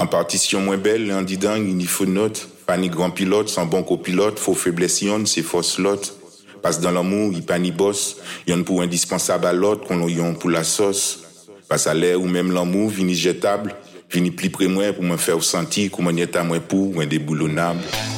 En partition moins belle, en disant, il faut note. Pas ni grand pilote, sans bon copilote, faut faiblesse yon, c'est fausse lot. Parce dans l'amour, il pas ni boss. Yon pour indispensable à l'autre, qu'on yon pour la sauce. Parce à l'air ou même l'amour, vini jetable, vini plus près moi pour me faire sentir, comme on y est à moi pour, ou indéboulonnable.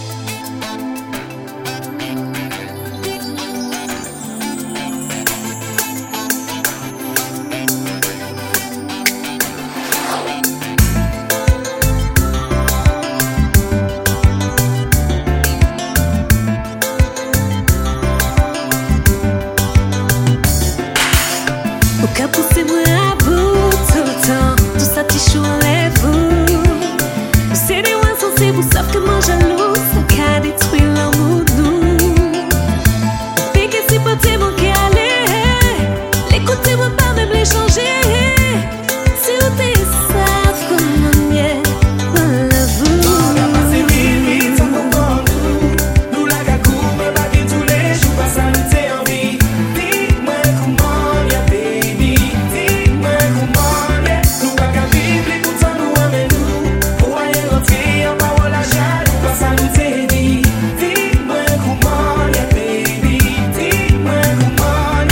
Aucun poussez-moi à bout tout le temps, tout ça t'y enlève-vous. C'est des oies sensibles, sauf que moi jalouse, ça qu'a détruit l'amour nous. Piquez si potez mon qui aller, l'écoutez-moi pas même les changer. Si vous t'es savent comme on y est, voilà vous. On a passé vite, sans comprendre nous la gagou, mais pas que tous les jours, pas ça nous t'est envie. Dis-moi comment y'a baby, dis-moi comment y'a. Nous pas qu'à vivre, les coups nous amène nous. Pour rien rentrer en parole à jaloux, pas ça nous t'est dit. Dis-moi comment y'a baby, dis-moi comment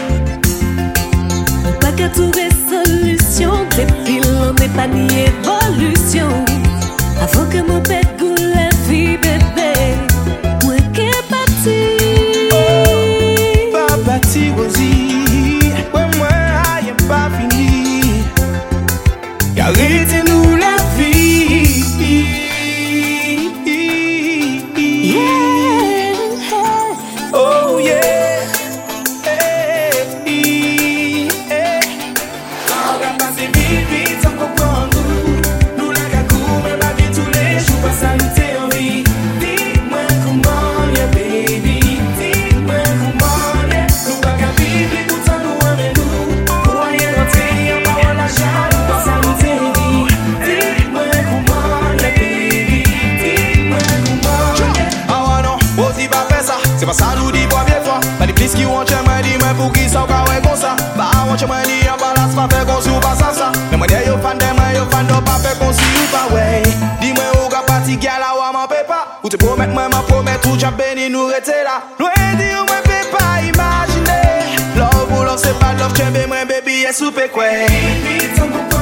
y'a. Pas qu'à trouver solution, depuis l'on n'est pas ni évolution. Avant que mon pète goût la vie, bébé, moi qu'est parti. Pas bâti aussi, ouais moi y'a pas fini. Arrêtez-nous la vie. Yeah. Oh yeah. Hey, hey. On va passer vite sans comprendre. Nous la gagou, mais pas vite tous les jours, pas ça nous t'est envie. Dis-moi comment y'a baby, dis-moi comment y'a. Nous pas qu'à vivre, les coups nous amène nous. Pour rien rentrer en parole à jaloux, pas ça nous t'est dit. Dis-moi comment y'a baby, dis-moi comment y'a. Ah ouais non, aussi pas faire ça. C'est pas ça nous dit pas bien fois. Pas des plis qui ont chez moi dit mais pour qui ça va ouais comme ça. Bah on chez moi dit en balance pas faire comme si ou pas ça. Mais moi yo fan de moi yo fan de pas faire comme si ou pas ouais. Dis-moi où ga parti gal là ou m'en paie pas. Ou te promettre moi m'a promettre tout j'ai béni nous rester là. Loin dire moi peut pas imaginer. Love ou love c'est pas love, j'aime moi baby est soupe quoi. Vite sans comprendre.